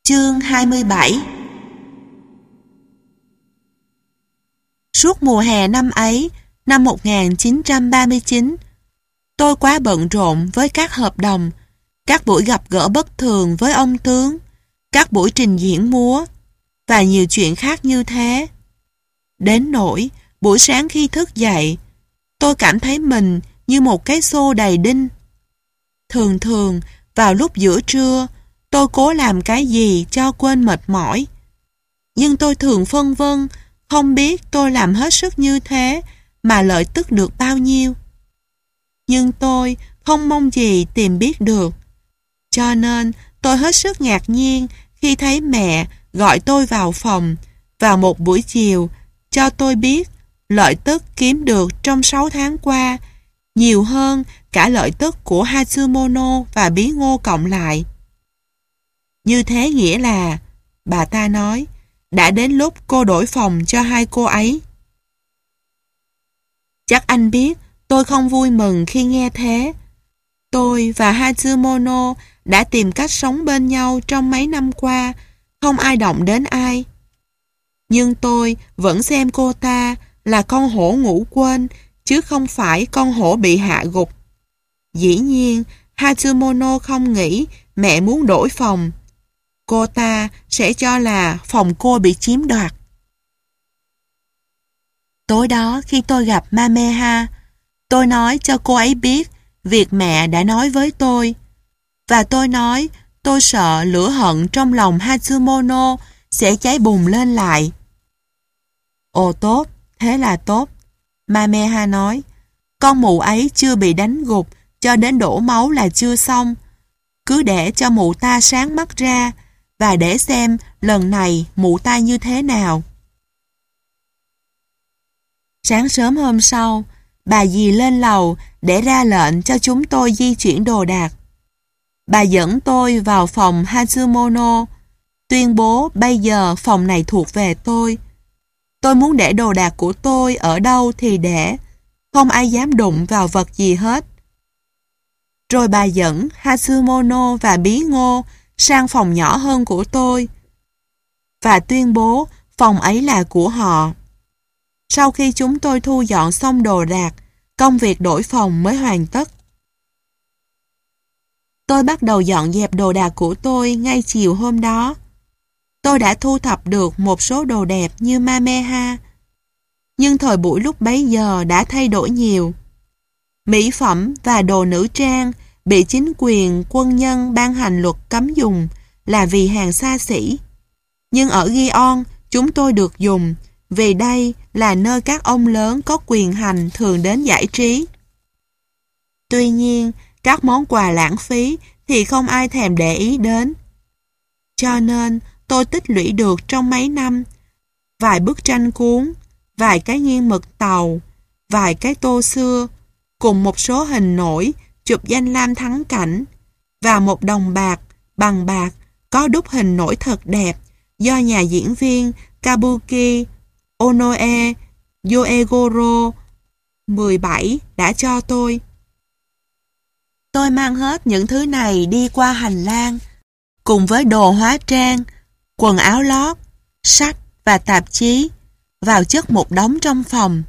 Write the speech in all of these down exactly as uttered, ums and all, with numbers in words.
Chương hai mươi bảy. Suốt mùa hè năm ấy, năm một nghìn chín trăm ba mươi chín, tôi quá bận rộn với các hợp đồng, các buổi gặp gỡ bất thường với ông tướng, các buổi trình diễn múa và nhiều chuyện khác như thế. Đến nỗi, buổi sáng khi thức dậy, tôi cảm thấy mình như một cái xô đầy đinh. Thường thường, vào lúc giữa trưa, tôi cố làm cái gì cho quên mệt mỏi. Nhưng tôi thường phân vân, không biết tôi làm hết sức như thế mà lợi tức được bao nhiêu. Nhưng tôi không mong gì tìm biết được. Cho nên tôi hết sức ngạc nhiên khi thấy mẹ gọi tôi vào phòng vào một buổi chiều cho tôi biết lợi tức kiếm được trong sáu tháng qua nhiều hơn cả lợi tức của Hatsumono và Bí Ngô cộng lại. Như thế nghĩa là, bà ta nói, đã đến lúc cô đổi phòng cho hai cô ấy. Chắc anh biết tôi không vui mừng khi nghe thế. Tôi và Hatsumono đã tìm cách sống bên nhau trong mấy năm qua, không ai động đến ai. Nhưng tôi vẫn xem cô ta là con hổ ngủ quên, chứ không phải con hổ bị hạ gục. Dĩ nhiên, Hatsumono không nghĩ mẹ muốn đổi phòng. Cô ta sẽ cho là phòng cô bị chiếm đoạt. Tối đó khi tôi gặp Mameha, tôi nói cho cô ấy biết việc mẹ đã nói với tôi. Và tôi nói tôi sợ lửa hận trong lòng Hatsumono sẽ cháy bùng lên lại. Ồ tốt, thế là tốt. Mameha nói, con mụ ấy chưa bị đánh gục cho đến đổ máu là chưa xong. Cứ để cho mụ ta sáng mắt ra và để xem lần này mụ ta như thế nào. Sáng sớm hôm sau, bà dì lên lầu để ra lệnh cho chúng tôi di chuyển đồ đạc. Bà dẫn tôi vào phòng Hatsumono, tuyên bố bây giờ phòng này thuộc về tôi. Tôi muốn để đồ đạc của tôi ở đâu thì để, không ai dám đụng vào vật gì hết. Rồi bà dẫn Hatsumono và Bí Ngô sang phòng nhỏ hơn của tôi và tuyên bố phòng ấy là của họ. Sau khi chúng tôi thu dọn xong đồ đạc, công việc đổi phòng mới hoàn tất. Tôi bắt đầu dọn dẹp đồ đạc của tôi ngay chiều hôm đó. Tôi đã thu thập được một số đồ đẹp như Mameha, nhưng thời buổi lúc bấy giờ đã thay đổi nhiều. Mỹ phẩm và đồ nữ trang bị chính quyền quân nhân ban hành luật cấm dùng là vì hàng xa xỉ. Nhưng ở Gion, chúng tôi được dùng vì đây là nơi các ông lớn có quyền hành thường đến giải trí. Tuy nhiên, các món quà lãng phí thì không ai thèm để ý đến. Cho nên, tôi tích lũy được trong mấy năm vài bức tranh cuốn, vài cái nghiêng mực tàu, vài cái tô xưa, cùng một số hình nổi chụp danh lam thắng cảnh và một đồng bạc bằng bạc có đúc hình nổi thật đẹp do nhà diễn viên Kabuki Onoe Yoegoro mười bảy đã cho tôi. Tôi mang hết những thứ này đi qua hành lang cùng với đồ hóa trang, quần áo lót, sách và tạp chí vào chất một đống trong phòng.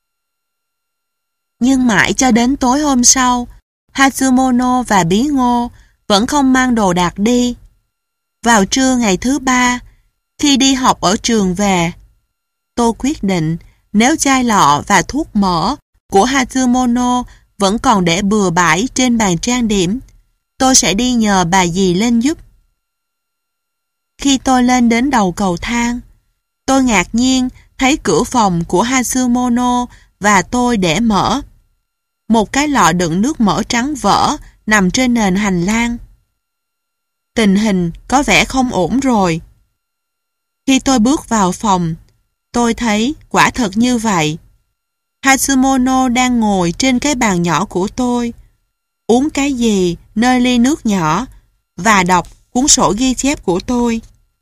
Nhưng mãi cho đến tối hôm sau, Hatsumono và Bí Ngô vẫn không mang đồ đạc đi. Vào trưa ngày thứ ba, khi đi học ở trường về, tôi quyết định nếu chai lọ và thuốc mỡ của Hatsumono vẫn còn để bừa bãi trên bàn trang điểm, tôi sẽ đi nhờ bà dì lên giúp. Khi tôi lên đến đầu cầu thang, tôi ngạc nhiên thấy cửa phòng của Hatsumono và tôi để mở. Một cái lọ đựng nước mỡ trắng vỡ nằm trên nền hành lang. Tình hình có vẻ không ổn rồi. Khi tôi bước vào phòng, tôi thấy quả thật như vậy. Hatsumono đang ngồi trên cái bàn nhỏ của tôi, uống cái gì nơi ly nước nhỏ và đọc cuốn sổ ghi chép của tôi.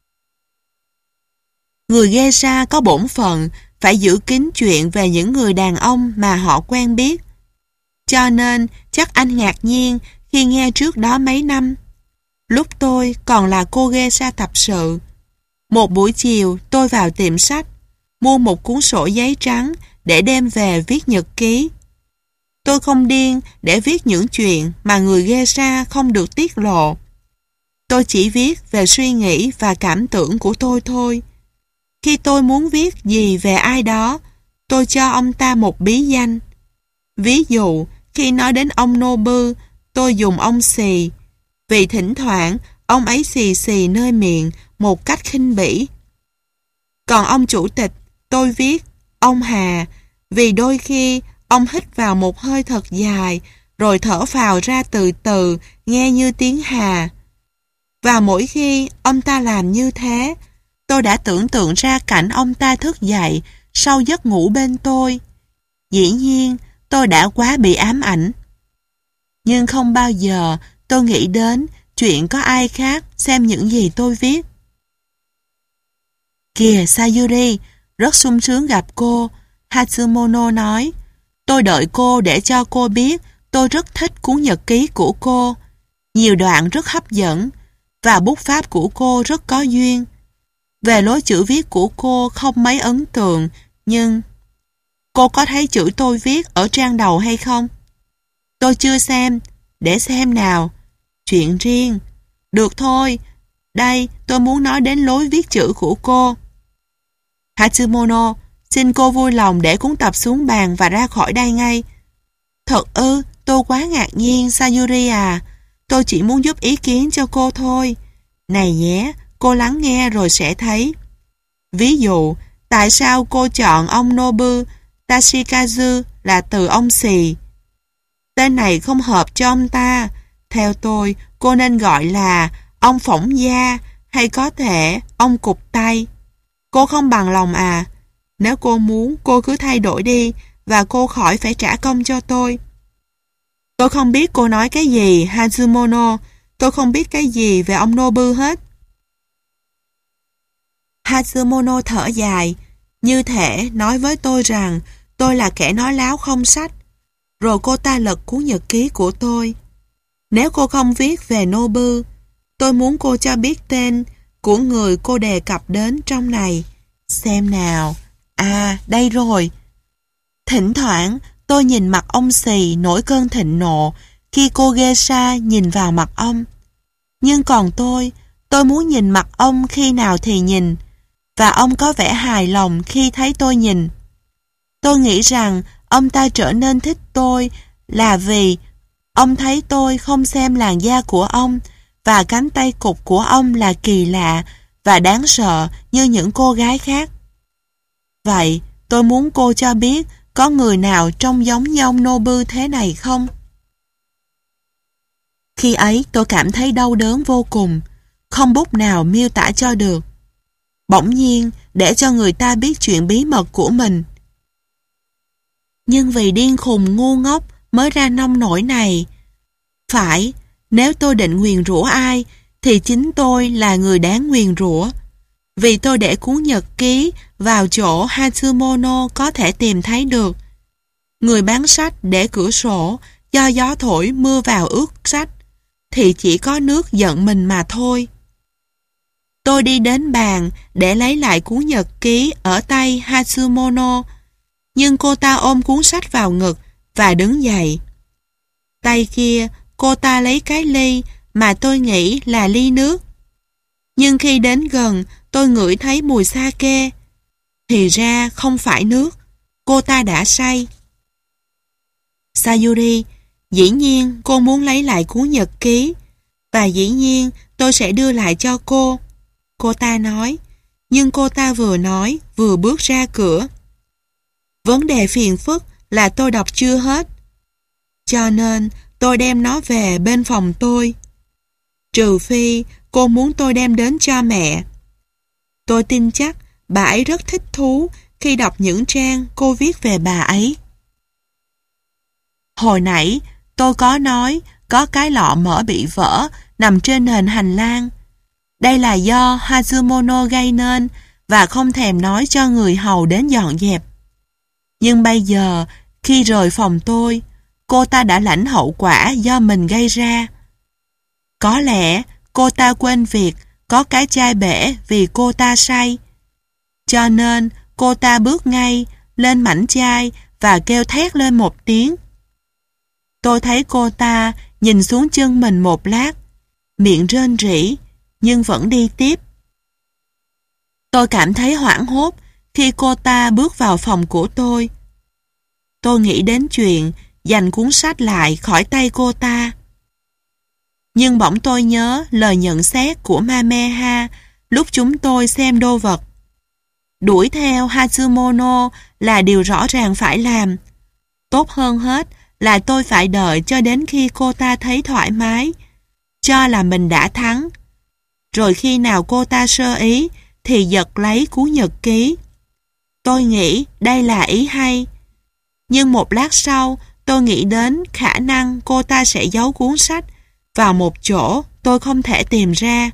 Người geisha có bổn phận phải giữ kín chuyện về những người đàn ông mà họ quen biết. Cho nên chắc anh ngạc nhiên khi nghe trước đó mấy năm Lúc tôi còn là cô geisha tập sự. Một buổi chiều tôi vào tiệm sách, mua một cuốn sổ giấy trắng để đem về viết nhật ký. Tôi không điên để viết những chuyện mà người geisha không được tiết lộ. Tôi chỉ viết về suy nghĩ và cảm tưởng của tôi thôi. Khi tôi muốn viết gì về ai đó, tôi cho ông ta một bí danh. Ví dụ, khi nói đến ông Nobu, tôi dùng ông xì, vì thỉnh thoảng ông ấy xì xì nơi miệng một cách khinh bỉ. Còn ông chủ tịch, tôi viết ông Hà, vì đôi khi ông hít vào một hơi thật dài, rồi thở phào ra từ từ, nghe như tiếng Hà. Và mỗi khi ông ta làm như thế, tôi đã tưởng tượng ra cảnh ông ta thức dậy sau giấc ngủ bên tôi. Dĩ nhiên, tôi đã quá bị ám ảnh. Nhưng không bao giờ tôi nghĩ đến chuyện có ai khác xem những gì tôi viết. Kìa Sayuri, rất sung sướng gặp cô, Hatsumono nói. Tôi đợi cô để cho cô biết tôi rất thích cuốn nhật ký của cô. Nhiều đoạn rất hấp dẫn, và bút pháp của cô rất có duyên. Về lối chữ viết của cô không mấy ấn tượng, nhưng... Cô có thấy chữ tôi viết ở trang đầu hay không? Tôi chưa xem, để xem nào. Chuyện riêng. Được thôi, đây tôi muốn nói đến lối viết chữ của cô. Hatsumono, xin cô vui lòng để cuốn tập xuống bàn và ra khỏi đây ngay. Thật ư, tôi quá ngạc nhiên, Sayuri à. Tôi chỉ muốn giúp ý kiến cho cô thôi. Này nhé, cô lắng nghe rồi sẽ thấy. Ví dụ, tại sao cô chọn ông Nobu Tashikazu là từ ông xì? Tên này không hợp cho ông ta. Theo tôi, cô nên gọi là ông phỏng da, hay có thể ông cụp tay. Cô không bằng lòng à? Nếu cô muốn, cô cứ thay đổi đi, và cô khỏi phải trả công cho tôi. Tôi không biết cô nói cái gì, Hatsumono. Tôi không biết cái gì về ông Nobu hết. Hatsumono thở dài, như thể nói với tôi rằng tôi là kẻ nói láo không sách. Rồi cô ta lật cuốn nhật ký của tôi. Nếu cô không viết về Nobu, tôi muốn cô cho biết tên của người cô đề cập đến trong này. Xem nào. À, đây rồi. Thỉnh thoảng, tôi nhìn mặt ông xì nổi cơn thịnh nộ khi cô geisha nhìn vào mặt ông. Nhưng còn tôi, tôi muốn nhìn mặt ông khi nào thì nhìn, và ông có vẻ hài lòng khi thấy tôi nhìn. Tôi nghĩ rằng ông ta trở nên thích tôi là vì ông thấy tôi không xem làn da của ông và cánh tay cụt của ông là kỳ lạ và đáng sợ như những cô gái khác. Vậy, tôi muốn cô cho biết có người nào trông giống như ông Nobu thế này không? Khi ấy tôi cảm thấy đau đớn vô cùng, không bút nào miêu tả cho được. Bỗng nhiên, để cho người ta biết chuyện bí mật của mình. Nhưng vì điên khùng ngu ngốc mới ra nông nổi này. Phải, nếu tôi định nguyền rủa ai, thì chính tôi là người đáng nguyền rủa. Vì tôi để cuốn nhật ký vào chỗ Hatsumono có thể tìm thấy được. Người bán sách để cửa sổ, do gió thổi mưa vào ướt sách, thì chỉ có nước giận mình mà thôi. Tôi đi đến bàn để lấy lại cuốn nhật ký ở tay Hatsumono, nhưng cô ta ôm cuốn sách vào ngực và đứng dậy. Tay kia, cô ta lấy cái ly mà tôi nghĩ là ly nước. Nhưng khi đến gần, tôi ngửi thấy mùi sake. Thì ra không phải nước, cô ta đã say. Sayuri, dĩ nhiên cô muốn lấy lại cuốn nhật ký, và dĩ nhiên tôi sẽ đưa lại cho cô. Cô ta nói, nhưng cô ta vừa nói vừa bước ra cửa. Vấn đề phiền phức là tôi đọc chưa hết, cho nên tôi đem nó về bên phòng tôi. Trừ phi cô muốn tôi đem đến cho mẹ. Tôi tin chắc bà ấy rất thích thú khi đọc những trang cô viết về bà ấy. Hồi nãy tôi có nói có cái lọ mỡ bị vỡ nằm trên nền hành lang. Đây là do Hatsumono gây nên và không thèm nói cho người hầu đến dọn dẹp. Nhưng bây giờ, khi rời phòng tôi, cô ta đã lãnh hậu quả do mình gây ra. Có lẽ cô ta quên việc có cái chai bể vì cô ta say. Cho nên cô ta bước ngay lên mảnh chai và kêu thét lên một tiếng. Tôi thấy cô ta nhìn xuống chân mình một lát, miệng rên rỉ nhưng vẫn đi tiếp. Tôi cảm thấy hoảng hốt khi cô ta bước vào phòng của tôi. Tôi nghĩ đến chuyện giành cuốn sách lại khỏi tay cô ta. Nhưng bỗng tôi nhớ lời nhận xét của Mameha lúc chúng tôi xem đô vật. Đuổi theo Hatsumono là điều rõ ràng phải làm. Tốt hơn hết là tôi phải đợi cho đến khi cô ta thấy thoải mái, cho là mình đã thắng. Rồi khi nào cô ta sơ ý thì giật lấy cuốn nhật ký. Tôi nghĩ đây là ý hay. Nhưng một lát sau tôi nghĩ đến khả năng cô ta sẽ giấu cuốn sách vào một chỗ tôi không thể tìm ra.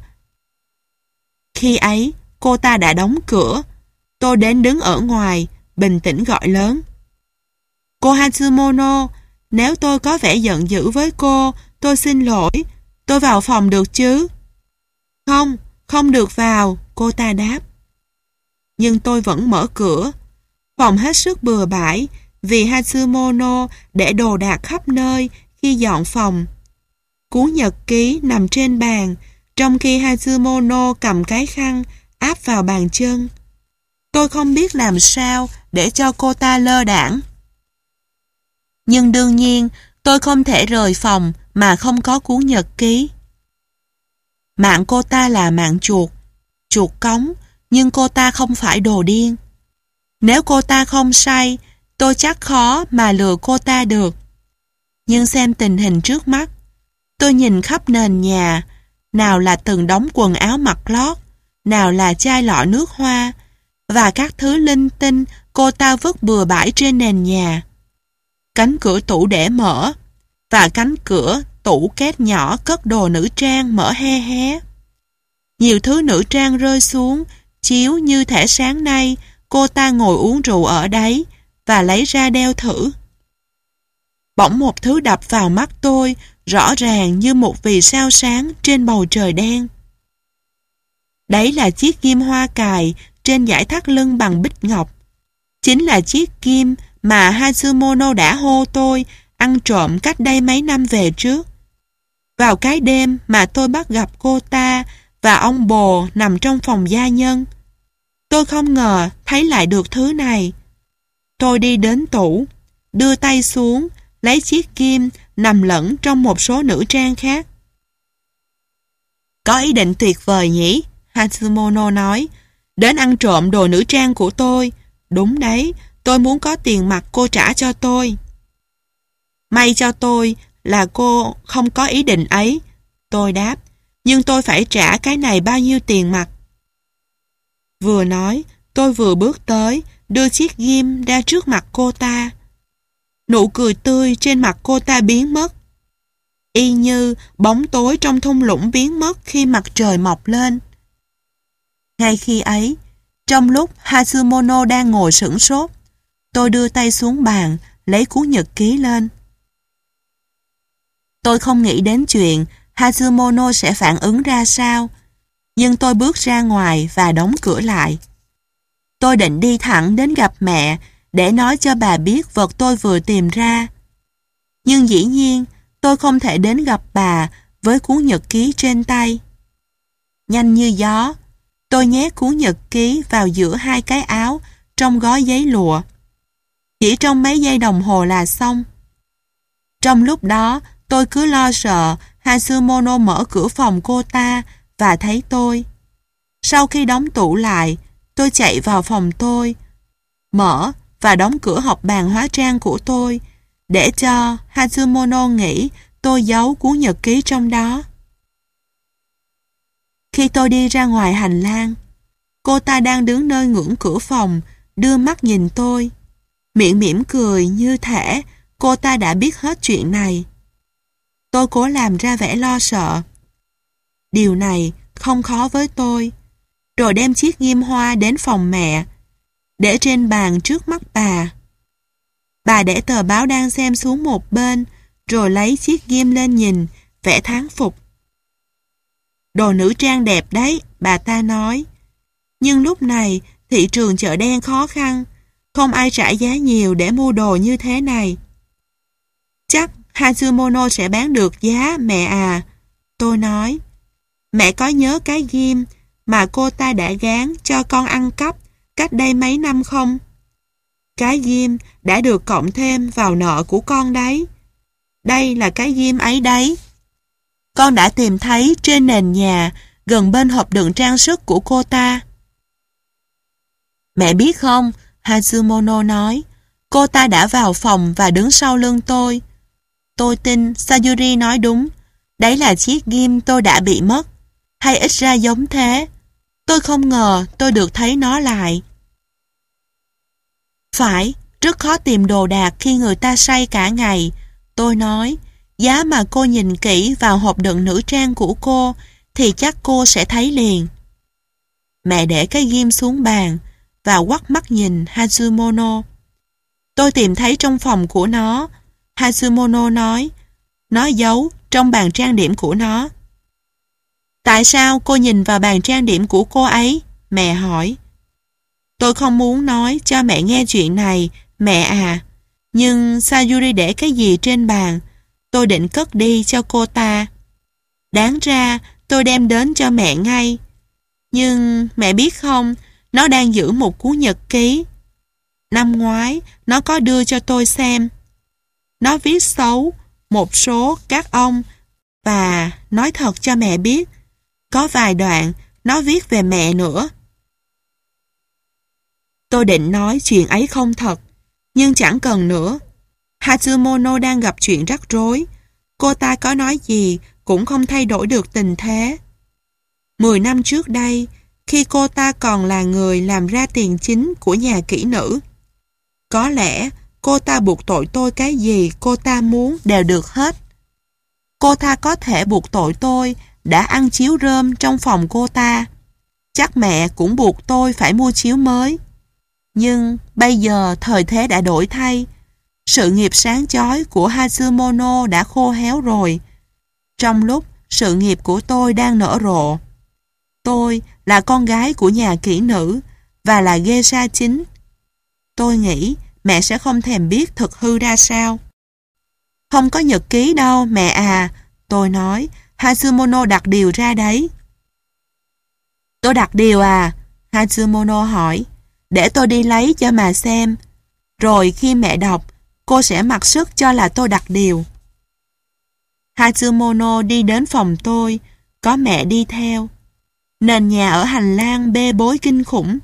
Khi ấy cô ta đã đóng cửa. Tôi đến đứng ở ngoài, bình tĩnh gọi lớn. Cô Hatsumono, nếu tôi có vẻ giận dữ với cô, tôi xin lỗi. Tôi vào phòng được chứ? Không, không được vào, cô ta đáp. Nhưng tôi vẫn mở cửa. Phòng hết sức bừa bãi vì Hatsumono để đồ đạc khắp nơi khi dọn phòng. Cuốn nhật ký nằm trên bàn, trong khi Hatsumono cầm cái khăn áp vào bàn chân. Tôi không biết làm sao để cho cô ta lơ đãng. Nhưng đương nhiên, tôi không thể rời phòng mà không có cuốn nhật ký. Mạng cô ta là mạng chuột, chuột cống, nhưng cô ta không phải đồ điên. Nếu cô ta không say, tôi chắc khó mà lừa cô ta được. Nhưng xem tình hình trước mắt, tôi nhìn khắp nền nhà, nào là từng đống quần áo mặc lót, nào là chai lọ nước hoa, và các thứ linh tinh cô ta vứt bừa bãi trên nền nhà. Cánh cửa tủ để mở, và cánh cửa tủ két nhỏ cất đồ nữ trang mở he hé. Nhiều thứ nữ trang rơi xuống, chiếu như thể sáng nay cô ta ngồi uống rượu ở đấy và lấy ra đeo thử. Bỗng một thứ đập vào mắt tôi, rõ ràng như một vì sao sáng trên bầu trời đen. Đấy là chiếc kim hoa cài trên dải thắt lưng bằng bích ngọc. Chính là chiếc kim mà Hatsumono đã hô tôi ăn trộm cách đây mấy năm về trước. Vào cái đêm mà tôi bắt gặp cô ta và ông bồ nằm trong phòng gia nhân. Tôi không ngờ thấy lại được thứ này. Tôi đi đến tủ, đưa tay xuống, lấy chiếc kim nằm lẫn trong một số nữ trang khác. Có ý định tuyệt vời nhỉ? Hatsumono nói. Đến ăn trộm đồ nữ trang của tôi. Đúng đấy, tôi muốn có tiền mặt cô trả cho tôi. May cho tôi là cô không có ý định ấy. Tôi đáp, nhưng tôi phải trả cái này bao nhiêu tiền mặt? Vừa nói, tôi vừa bước tới, đưa chiếc ghim ra trước mặt cô ta. Nụ cười tươi trên mặt cô ta biến mất. Y như bóng tối trong thung lũng biến mất khi mặt trời mọc lên. Ngay khi ấy, trong lúc Hatsumono đang ngồi sửng sốt, tôi đưa tay xuống bàn, lấy cuốn nhật ký lên. Tôi không nghĩ đến chuyện Hatsumono sẽ phản ứng ra sao, nhưng tôi bước ra ngoài và đóng cửa lại. Tôi định đi thẳng đến gặp mẹ để nói cho bà biết vật tôi vừa tìm ra. Nhưng dĩ nhiên, tôi không thể đến gặp bà với cuốn nhật ký trên tay. Nhanh như gió, tôi nhét cuốn nhật ký vào giữa hai cái áo trong gói giấy lụa. Chỉ trong mấy giây đồng hồ là xong. Trong lúc đó, tôi cứ lo sợ Hatsumono mở cửa phòng cô ta và thấy tôi. Sau khi đóng tủ lại, tôi chạy vào phòng tôi, mở và đóng cửa hộp bàn hóa trang của tôi để cho Hatsumono nghĩ tôi giấu cuốn nhật ký trong đó. Khi tôi đi ra ngoài hành lang, cô ta đang đứng nơi ngưỡng cửa phòng, đưa mắt nhìn tôi, miệng mỉm cười như thể cô ta đã biết hết chuyện này. Tôi cố làm ra vẻ lo sợ. Điều này không khó với tôi. Rồi đem chiếc ghim hoa đến phòng mẹ, để trên bàn trước mắt bà. Bà để tờ báo đang xem xuống một bên, rồi lấy chiếc ghim lên nhìn, vẻ thán phục. Đồ nữ trang đẹp đấy, bà ta nói. Nhưng lúc này, thị trường chợ đen khó khăn. Không ai trả giá nhiều để mua đồ như thế này. Chắc Hatsumono sẽ bán được giá, mẹ à. Tôi nói. Mẹ có nhớ cái ghim mà cô ta đã gán cho con ăn cắp cách đây mấy năm không? Cái ghim đã được cộng thêm vào nợ của con đấy. Đây là cái ghim ấy đấy. Con đã tìm thấy trên nền nhà gần bên hộp đựng trang sức của cô ta. Mẹ biết không, Hatsumono nói, cô ta đã vào phòng và đứng sau lưng tôi. Tôi tin Sayuri nói đúng. Đấy là chiếc ghim tôi đã bị mất. Hay ít ra giống thế. Tôi không ngờ tôi được thấy nó lại. Phải, rất khó tìm đồ đạc khi người ta say cả ngày. Tôi nói, giá mà cô nhìn kỹ vào hộp đựng nữ trang của cô thì chắc cô sẽ thấy liền. Mẹ để cái ghim xuống bàn và quắt mắt nhìn Hatsumono. Tôi tìm thấy trong phòng của nó. Hatsumono nói, nó giấu trong bàn trang điểm của nó. Tại sao cô nhìn vào bàn trang điểm của cô ấy? Mẹ hỏi. Tôi không muốn nói cho mẹ nghe chuyện này, mẹ à. Nhưng Sayuri để cái gì trên bàn, tôi định cất đi cho cô ta. Đáng ra tôi đem đến cho mẹ ngay. Nhưng mẹ biết không, nó đang giữ một cuốn nhật ký. Năm ngoái, nó có đưa cho tôi xem. Nó viết xấu một số các ông và nói thật cho mẹ biết. Có vài đoạn nó viết về mẹ nữa. Tôi định nói chuyện ấy không thật, nhưng chẳng cần nữa. Hatsumono đang gặp chuyện rắc rối. Cô ta có nói gì cũng không thay đổi được tình thế. Mười năm trước đây, khi cô ta còn là người làm ra tiền chính của nhà kỹ nữ, có lẽ cô ta buộc tội tôi cái gì cô ta muốn đều được hết. Cô ta có thể buộc tội tôi đã ăn chiếu rơm trong phòng cô ta. Chắc mẹ cũng buộc tôi phải mua chiếu mới. Nhưng bây giờ thời thế đã đổi thay. Sự nghiệp sáng chói của Hatsumono đã khô héo rồi, trong lúc sự nghiệp của tôi đang nở rộ. Tôi là con gái của nhà kỹ nữ và là geisha chính. Tôi nghĩ mẹ sẽ không thèm biết thực hư ra sao. Không có nhật ký đâu, mẹ à. Tôi nói, Hatsumono đặt điều ra đấy. Tôi đặt điều à? Hatsumono hỏi. Để tôi đi lấy cho mà xem. Rồi khi mẹ đọc, cô sẽ mặc sức cho là tôi đặt điều. Hatsumono đi đến phòng tôi, có mẹ đi theo. Nền nhà ở hành lang bê bối kinh khủng.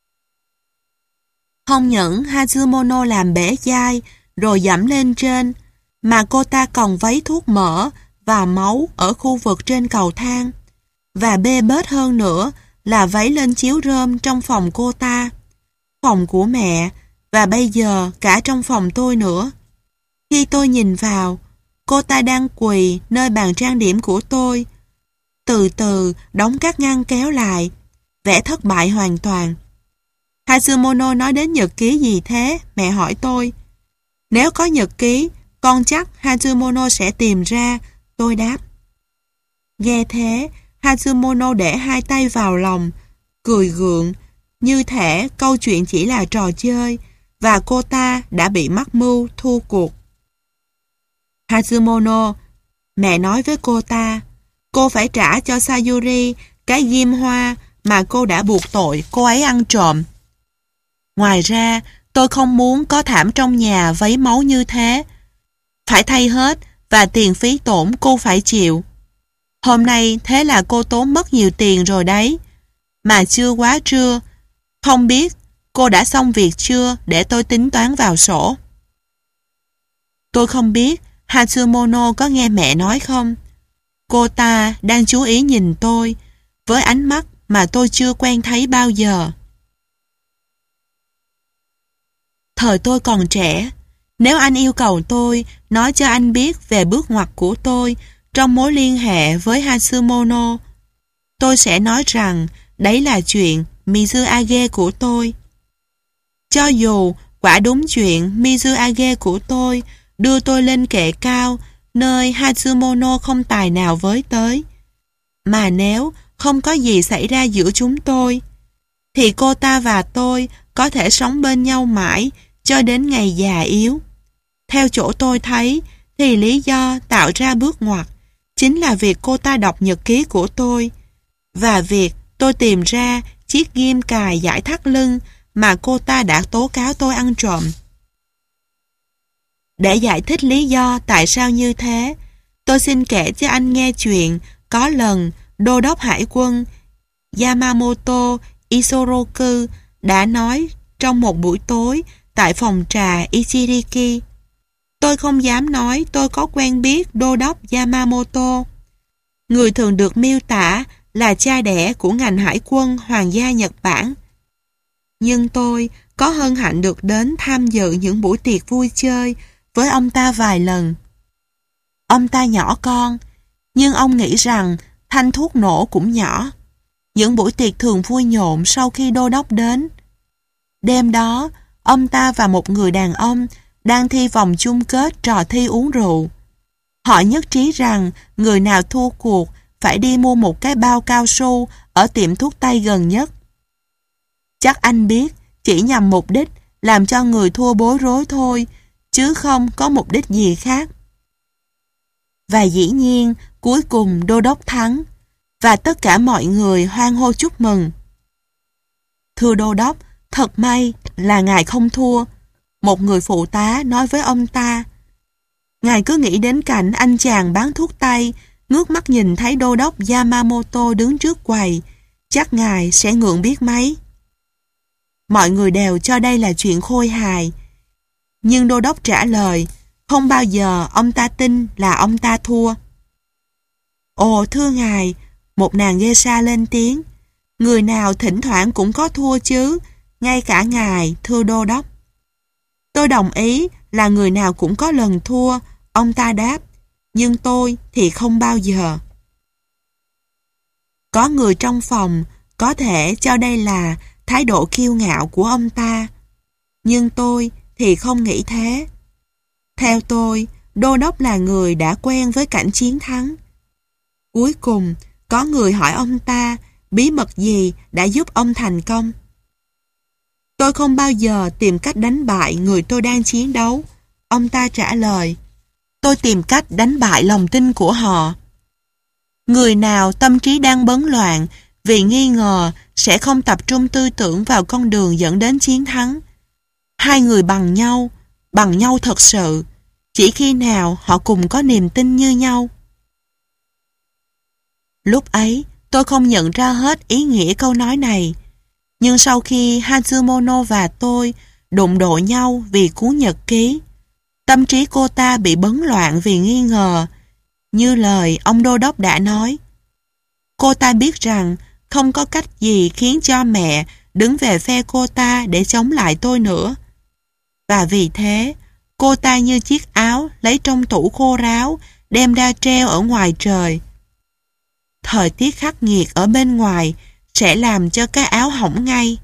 Không những Hatsumono làm bể chai rồi dẫm lên trên, mà cô ta còn vấy thuốc mỡ và máu ở khu vực trên cầu thang. Và bê bết hơn nữa là vấy lên chiếu rơm trong phòng cô ta, phòng của mẹ và bây giờ cả trong phòng tôi nữa. Khi tôi nhìn vào, cô ta đang quỳ nơi bàn trang điểm của tôi, từ từ đóng các ngăn kéo lại, vẻ thất bại hoàn toàn. Hatsumono nói đến nhật ký gì thế? Mẹ hỏi tôi. Nếu có nhật ký, con chắc Hatsumono sẽ tìm ra, tôi đáp. Nghe thế, Hatsumono để hai tay vào lòng, cười gượng, như thể câu chuyện chỉ là trò chơi và cô ta đã bị mắc mưu thua cuộc. Hatsumono, mẹ nói với cô ta, cô phải trả cho Sayuri cái ghim hoa mà cô đã buộc tội cô ấy ăn trộm. Ngoài ra, tôi không muốn có thảm trong nhà vấy máu như thế. Phải thay hết và tiền phí tổn cô phải chịu. Hôm nay thế là cô tốn mất nhiều tiền rồi đấy. Mà chưa quá trưa. Không biết cô đã xong việc chưa để tôi tính toán vào sổ. Tôi không biết Hatsumono có nghe mẹ nói không. Cô ta đang chú ý nhìn tôi với ánh mắt mà tôi chưa quen thấy bao giờ. Thời tôi còn trẻ, nếu anh yêu cầu tôi nói cho anh biết về bước ngoặt của tôi trong mối liên hệ với Hatsumono, tôi sẽ nói rằng đấy là chuyện Mizuage của tôi. Cho dù quả đúng chuyện Mizuage của tôi đưa tôi lên kệ cao nơi Hatsumono không tài nào với tới, Mà nếu không có gì xảy ra giữa chúng tôi, thì cô ta và tôi có thể sống bên nhau mãi cho đến ngày già yếu. Theo chỗ tôi thấy, thì lý do tạo ra bước ngoặt chính là việc cô ta đọc nhật ký của tôi và việc tôi tìm ra chiếc ghim cài dải thắt lưng mà cô ta đã tố cáo tôi ăn trộm. Để giải thích lý do tại sao như thế, tôi xin kể cho anh nghe chuyện có lần Đô đốc Hải quân Yamamoto Isoroku đã nói trong một buổi tối tại phòng trà Ichiriki. Tôi không dám nói tôi có quen biết Đô đốc Yamamoto, người thường được miêu tả là cha đẻ của ngành hải quân Hoàng gia Nhật Bản. Nhưng tôi có hân hạnh được đến tham dự những buổi tiệc vui chơi với ông ta vài lần. Ông ta nhỏ con, nhưng ông nghĩ rằng thanh thuốc nổ cũng nhỏ. Những buổi tiệc thường vui nhộn sau khi đô đốc đến. Đêm đó, ông ta và một người đàn ông đang thi vòng chung kết trò thi uống rượu. Họ nhất trí rằng người nào thua cuộc phải đi mua một cái bao cao su ở tiệm thuốc tây gần nhất. Chắc anh biết chỉ nhằm mục đích làm cho người thua bối rối thôi, chứ không có mục đích gì khác. Và dĩ nhiên, cuối cùng đô đốc thắng, và tất cả mọi người hoan hô chúc mừng. Thưa đô đốc, thật may là ngài không thua, một người phụ tá nói với ông ta. Ngài cứ nghĩ đến cảnh anh chàng bán thuốc tây, ngước mắt nhìn thấy đô đốc Yamamoto đứng trước quầy, chắc ngài sẽ ngượng biết mấy. Mọi người đều cho đây là chuyện khôi hài, nhưng đô đốc trả lời, không bao giờ ông ta tin là ông ta thua. Ồ thưa ngài, một nàng geisha lên tiếng, người nào thỉnh thoảng cũng có thua chứ, ngay cả ngài, thưa đô đốc. Tôi đồng ý là người nào cũng có lần thua, ông ta đáp, nhưng tôi thì không bao giờ. Có người trong phòng có thể cho đây là thái độ kiêu ngạo của ông ta, nhưng tôi thì không nghĩ thế. Theo tôi, đô đốc là người đã quen với cảnh chiến thắng. Cuối cùng, có người hỏi ông ta bí mật gì đã giúp ông thành công. Tôi không bao giờ tìm cách đánh bại người tôi đang chiến đấu, ông ta trả lời. Tôi tìm cách đánh bại lòng tin của họ. Người nào tâm trí đang bấn loạn vì nghi ngờ sẽ không tập trung tư tưởng vào con đường dẫn đến chiến thắng. Hai người bằng nhau, bằng nhau thật sự, chỉ khi nào họ cùng có niềm tin như nhau. Lúc ấy, tôi không nhận ra hết ý nghĩa câu nói này, nhưng sau khi Hatsumono và tôi đụng độ nhau vì cuốn nhật ký, tâm trí cô ta bị bấn loạn vì nghi ngờ, như lời ông đô đốc đã nói. Cô ta biết rằng không có cách gì khiến cho mẹ đứng về phe cô ta để chống lại tôi nữa. Và vì thế, cô ta như chiếc áo lấy trong tủ khô ráo, đem ra treo ở ngoài trời. Thời tiết khắc nghiệt ở bên ngoài sẽ làm cho cái áo hỏng ngay.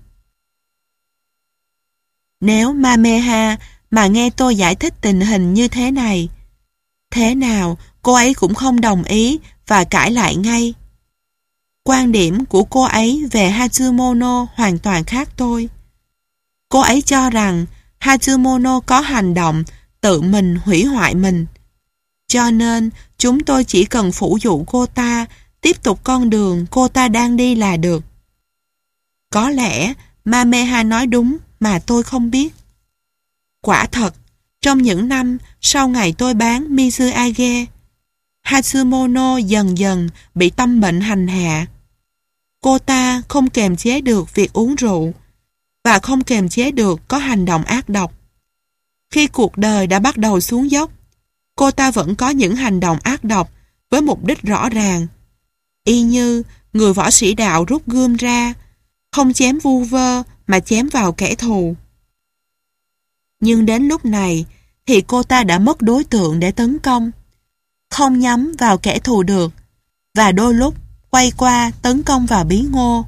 Nếu Mameha mà nghe tôi giải thích tình hình như thế này, thế nào cô ấy cũng không đồng ý và cãi lại ngay. Quan điểm của cô ấy về Hatsumono hoàn toàn khác tôi. Cô ấy cho rằng Hatsumono có hành động tự mình hủy hoại mình. Cho nên chúng tôi chỉ cần phủ dụ cô ta tiếp tục con đường cô ta đang đi là được. Có lẽ Mameha nói đúng mà tôi không biết. Quả thật, trong những năm sau ngày tôi bán Mitsuage, Hatsumono dần dần bị tâm bệnh hành hạ. Cô ta không kềm chế được việc uống rượu và không kềm chế được có hành động ác độc. Khi cuộc đời đã bắt đầu xuống dốc, cô ta vẫn có những hành động ác độc với mục đích rõ ràng. Y như người võ sĩ đạo rút gươm ra, không chém vu vơ mà chém vào kẻ thù. Nhưng đến lúc này thì cô ta đã mất đối tượng để tấn công, không nhắm vào kẻ thù được, và đôi lúc quay qua tấn công vào bí ngô.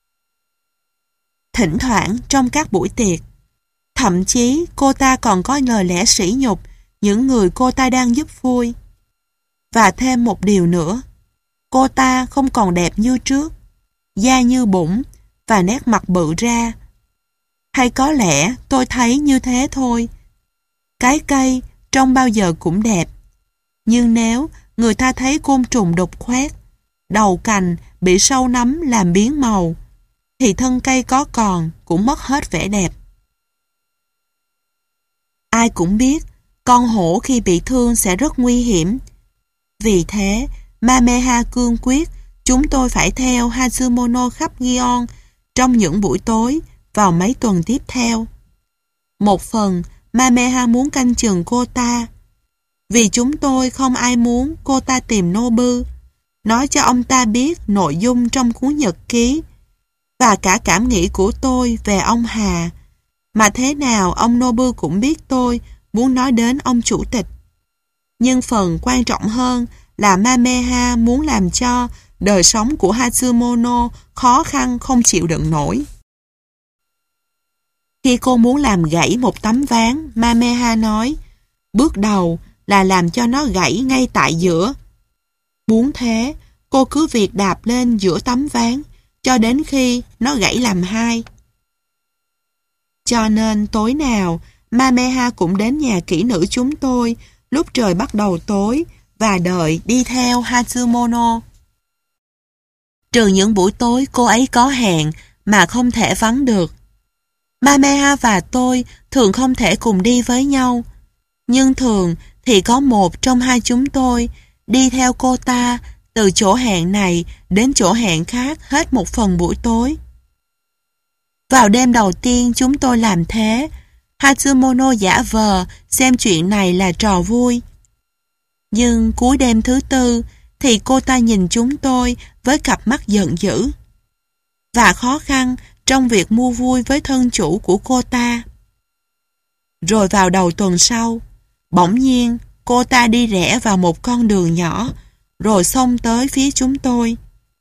Thỉnh thoảng trong các buổi tiệc, thậm chí cô ta còn có lời lẽ sỉ nhục những người cô ta đang giúp vui. Và thêm một điều nữa, Cô ta không còn đẹp như trước, da như bụng và nét mặt bự ra. Hay có lẽ tôi thấy như thế thôi. Cái cây trông bao giờ cũng đẹp. Nhưng nếu người ta thấy côn trùng đục khoét, đầu cành bị sâu nấm làm biến màu, thì thân cây có còn cũng mất hết vẻ đẹp. Ai cũng biết con hổ khi bị thương sẽ rất nguy hiểm. Vì thế, Mameha cương quyết chúng tôi phải theo Hatsumono khắp Gion trong những buổi tối vào mấy tuần tiếp theo. Một phần, Mameha muốn canh chừng cô ta. Vì chúng tôi không ai muốn cô ta tìm Nobu, nói cho ông ta biết nội dung trong cuốn nhật ký và cả cảm nghĩ của tôi về ông Hà. Mà thế nào ông Nobu cũng biết tôi muốn nói đến ông chủ tịch. Nhưng phần quan trọng hơn là Mameha muốn làm cho đời sống của Hatsumono khó khăn không chịu đựng nổi. Khi cô muốn làm gãy một tấm ván, Mameha nói, bước đầu là làm cho nó gãy ngay tại giữa. Muốn thế, cô cứ việc đạp lên giữa tấm ván cho đến khi nó gãy làm hai. Cho nên tối nào, Mameha cũng đến nhà kỹ nữ chúng tôi lúc trời bắt đầu tối và đợi đi theo Hatsumono. Trừ những buổi tối cô ấy có hẹn mà không thể vắng được. Mameha và tôi thường không thể cùng đi với nhau, nhưng thường thì có một trong hai chúng tôi đi theo cô ta từ chỗ hẹn này đến chỗ hẹn khác hết một phần buổi tối. Vào đêm đầu tiên chúng tôi làm thế, Hatsumono giả vờ xem chuyện này là trò vui. Nhưng cuối đêm thứ tư thì cô ta nhìn chúng tôi với cặp mắt giận dữ và khó khăn trong việc mua vui với thân chủ của cô ta. Rồi vào đầu tuần sau, bỗng nhiên cô ta đi rẽ vào một con đường nhỏ rồi xông tới phía chúng tôi.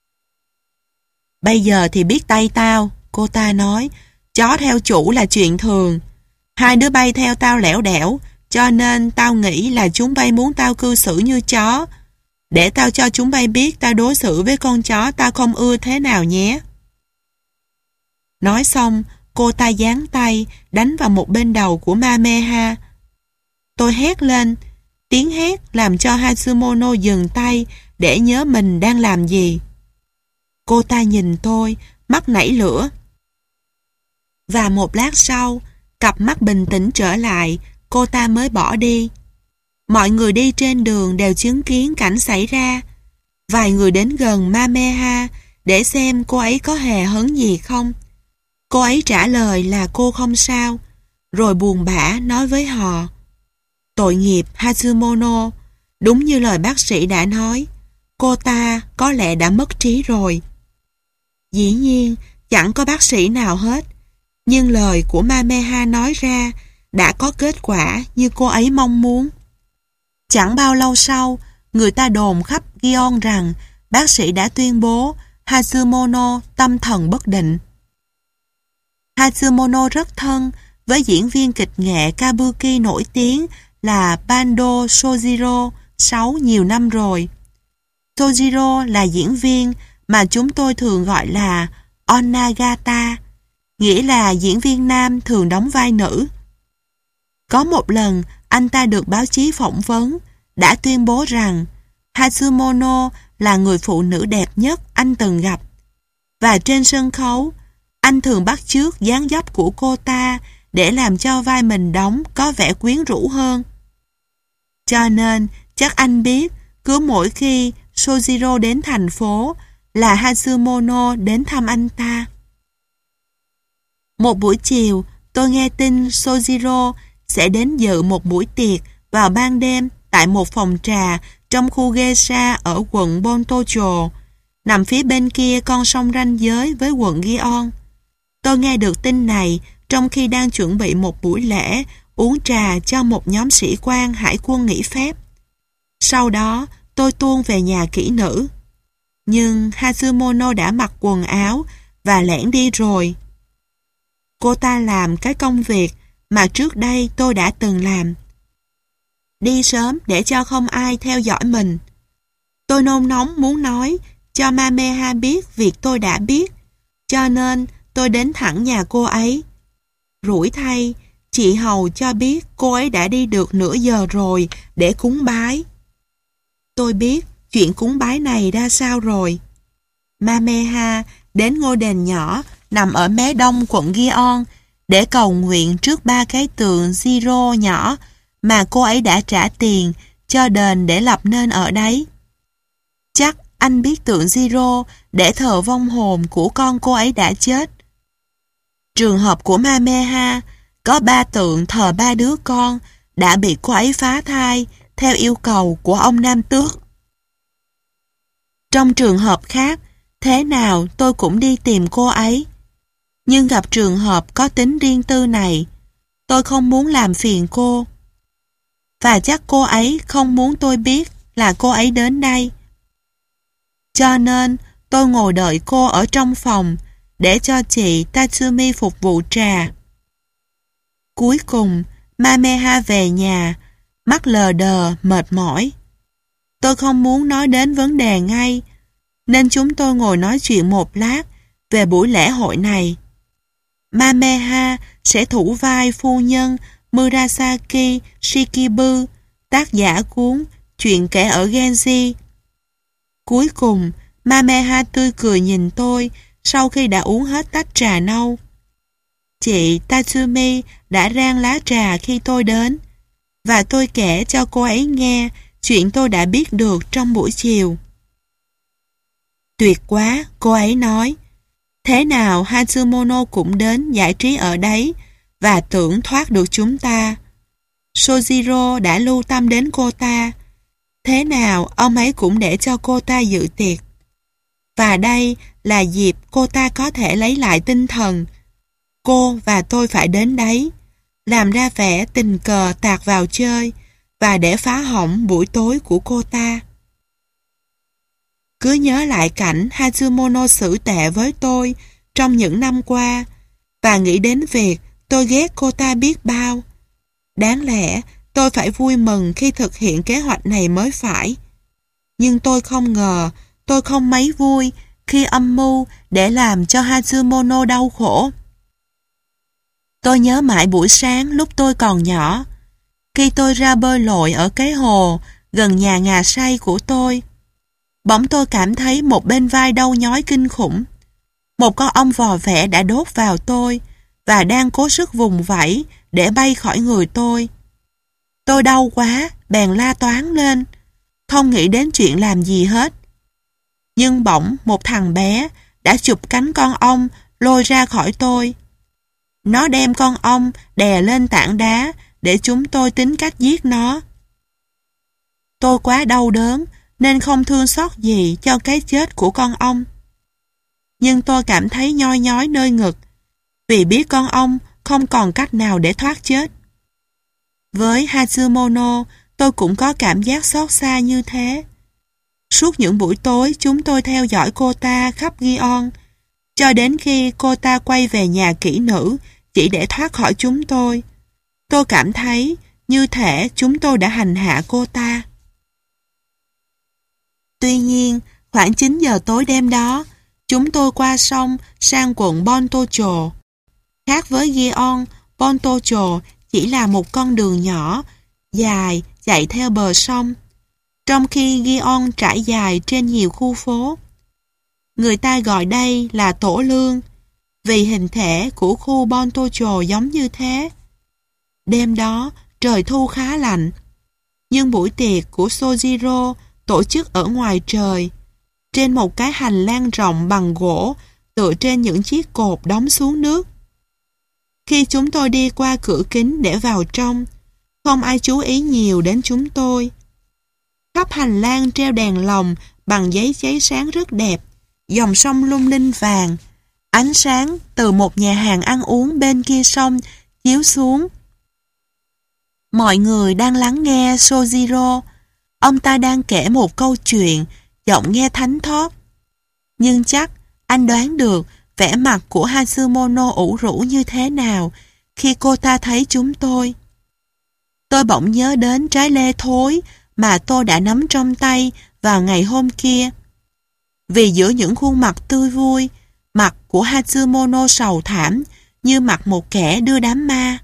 Bây giờ thì biết tay tao, cô ta nói, chó theo chủ là chuyện thường. Hai đứa bay theo tao lẻo đẻo, cho nên tao nghĩ là chúng bay muốn tao cư xử như chó. Để tao cho chúng bay biết tao đối xử với con chó tao không ưa thế nào nhé. Nói xong, cô ta giáng tay, đánh vào một bên đầu của Mameha. Tôi hét lên, tiếng hét làm cho Hatsumono dừng tay để nhớ mình đang làm gì. Cô ta nhìn tôi, mắt nảy lửa. Và một lát sau, cặp mắt bình tĩnh trở lại, cô ta mới bỏ đi. Mọi người đi trên đường đều chứng kiến cảnh xảy ra. Vài người đến gần Mameha để xem cô ấy có hề hấn gì không. Cô ấy trả lời là cô không sao, rồi buồn bã nói với họ. Tội nghiệp Hatsumono, đúng như lời bác sĩ đã nói, cô ta có lẽ đã mất trí rồi. Dĩ nhiên, chẳng có bác sĩ nào hết, nhưng lời của Mameha nói ra đã có kết quả như cô ấy mong muốn. Chẳng bao lâu sau, người ta đồn khắp Gion rằng bác sĩ đã tuyên bố Hatsumono tâm thần bất định. Hatsumono rất thân với diễn viên kịch nghệ Kabuki nổi tiếng là Bando Sojiro sáu nhiều năm rồi. Sojiro là diễn viên mà chúng tôi thường gọi là Onagata, nghĩa là diễn viên nam thường đóng vai nữ. Có một lần, anh ta được báo chí phỏng vấn, đã tuyên bố rằng Hatsumono là người phụ nữ đẹp nhất anh từng gặp. Và trên sân khấu, anh thường bắt chước dáng dấp của cô ta để làm cho vai mình đóng có vẻ quyến rũ hơn. Cho nên, chắc anh biết, cứ mỗi khi Sojiro đến thành phố là Hatsumono đến thăm anh ta. Một buổi chiều, tôi nghe tin Sojiro sẽ đến dự một buổi tiệc vào ban đêm tại một phòng trà trong khu geisha ở quận Bontocho, nằm phía bên kia con sông ranh giới với quận Gion. Tôi nghe được tin này trong khi đang chuẩn bị một buổi lễ uống trà cho một nhóm sĩ quan hải quân nghỉ phép. Sau đó, tôi tuôn về nhà kỹ nữ. Nhưng Hatsumono đã mặc quần áo và lẻn đi rồi. Cô ta làm cái công việc mà trước đây tôi đã từng làm. Đi sớm để cho không ai theo dõi mình. Tôi nôn nóng muốn nói cho Mameha biết việc tôi đã biết, cho nên tôi đến thẳng nhà cô ấy. Rủi thay, chị hầu cho biết cô ấy đã đi được nửa giờ rồi để cúng bái. Tôi biết chuyện cúng bái này ra sao rồi. Mameha đến ngôi đền nhỏ nằm ở mé đông quận Gyeong để cầu nguyện trước ba cái tượng Zero nhỏ mà cô ấy đã trả tiền cho đền để lập nên ở đấy. Chắc anh biết tượng Zero để thờ vong hồn của con cô ấy đã chết. Trường hợp của Mameha có ba tượng thờ ba đứa con đã bị cô ấy phá thai theo yêu cầu của ông Nam Tước. Trong trường hợp khác, thế nào tôi cũng đi tìm cô ấy. Nhưng gặp trường hợp có tính riêng tư này, tôi không muốn làm phiền cô. Và chắc cô ấy không muốn tôi biết là cô ấy đến đây. Cho nên tôi ngồi đợi cô ở trong phòng để cho chị Tatsumi phục vụ trà. Cuối cùng, Mameha về nhà, mắt lờ đờ, mệt mỏi. Tôi không muốn nói đến vấn đề ngay, nên chúng tôi ngồi nói chuyện một lát về buổi lễ hội này. Mameha sẽ thủ vai phu nhân Murasaki Shikibu, tác giả cuốn Chuyện kể ở Genji. Cuối cùng, Mameha tươi cười nhìn tôi sau khi đã uống hết tách trà nâu. Chị Tatsumi đã rang lá trà khi tôi đến, và tôi kể cho cô ấy nghe chuyện tôi đã biết được trong buổi chiều. Tuyệt quá, cô ấy nói. Thế nào Hatsumono cũng đến giải trí ở đấy và tưởng thoát được chúng ta. Sojiro đã lưu tâm đến cô ta. Thế nào ông ấy cũng để cho cô ta dự tiệc. Và đây là dịp cô ta có thể lấy lại tinh thần. Cô và tôi phải đến đấy, làm ra vẻ tình cờ tạt vào chơi và để phá hỏng buổi tối của cô ta. Cứ nhớ lại cảnh Hatsumono xử tệ với tôi trong những năm qua và nghĩ đến việc tôi ghét cô ta biết bao. Đáng lẽ tôi phải vui mừng khi thực hiện kế hoạch này mới phải. Nhưng tôi không ngờ tôi không mấy vui khi âm mưu để làm cho Hatsumono đau khổ. Tôi nhớ mãi buổi sáng lúc tôi còn nhỏ, khi tôi ra bơi lội ở cái hồ gần nhà ngà say của tôi. Bỗng tôi cảm thấy một bên vai đau nhói kinh khủng. Một con ong vò vẽ đã đốt vào tôi và đang cố sức vùng vẫy để bay khỏi người tôi. Tôi đau quá, bèn la toáng lên, không nghĩ đến chuyện làm gì hết. Nhưng bỗng một thằng bé đã chụp cánh con ong lôi ra khỏi tôi. Nó đem con ong đè lên tảng đá để chúng tôi tính cách giết nó. Tôi quá đau đớn nên không thương xót gì cho cái chết của con ong. Nhưng tôi cảm thấy nhoi nhói nơi ngực vì biết con ong không còn cách nào để thoát chết. Với Hatsumono, tôi cũng có cảm giác xót xa như thế. Suốt những buổi tối chúng tôi theo dõi cô ta khắp Gyeong cho đến khi cô ta quay về nhà kỹ nữ chỉ để thoát khỏi chúng tôi. Tôi cảm thấy như thể chúng tôi đã hành hạ cô ta. Tuy nhiên, khoảng chín giờ tối đêm đó, chúng tôi qua sông sang quận Bontocho. Khác với Gyeong, Bontocho chỉ là một con đường nhỏ, dài, chạy theo bờ sông, trong khi Gyeong trải dài trên nhiều khu phố. Người ta gọi đây là Tổ Lương, vì hình thể của khu Bontocho giống như thế. Đêm đó, trời thu khá lạnh, nhưng buổi tiệc của Sojiro tổ chức ở ngoài trời, trên một cái hành lang rộng bằng gỗ tựa trên những chiếc cột đóng xuống nước. Khi chúng tôi đi qua cửa kính để vào trong, không ai chú ý nhiều đến chúng tôi. Khắp hành lang treo đèn lồng bằng giấy cháy sáng rất đẹp, dòng sông lung linh vàng. Ánh sáng từ một nhà hàng ăn uống bên kia sông chiếu xuống. Mọi người đang lắng nghe Sojiro. Ông ta đang kể một câu chuyện, giọng nghe thánh thót. Nhưng chắc anh đoán được vẻ mặt của Hatsumono ủ rũ như thế nào khi cô ta thấy chúng tôi. Tôi bỗng nhớ đến trái lê thối mà tôi đã nắm trong tay vào ngày hôm kia. Vì giữa những khuôn mặt tươi vui, mặt của Hatsumono sầu thảm như mặt một kẻ đưa đám ma.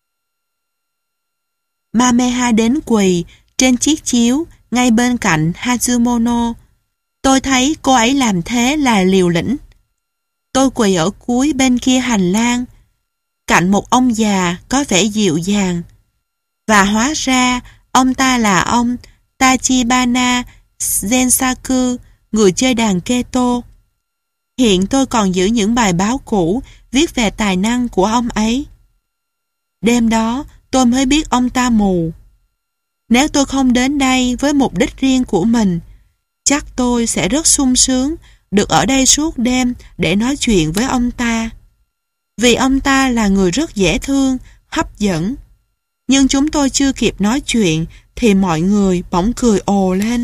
Mameha đến quỳ trên chiếc chiếu ngay bên cạnh Hatsumono. Tôi thấy cô ấy làm thế là liều lĩnh. Tôi quỳ ở cuối bên kia hành lang, cạnh một ông già có vẻ dịu dàng. Và hóa ra ông ta là ông Tachibana Gensaku, người chơi đàn Keto. Hiện tôi còn giữ những bài báo cũ viết về tài năng của ông ấy. Đêm đó tôi mới biết ông ta mù. Nếu tôi không đến đây với mục đích riêng của mình, chắc tôi sẽ rất sung sướng được ở đây suốt đêm để nói chuyện với ông ta. Vì ông ta là người rất dễ thương, hấp dẫn. Nhưng chúng tôi chưa kịp nói chuyện thì mọi người bỗng cười ồ lên.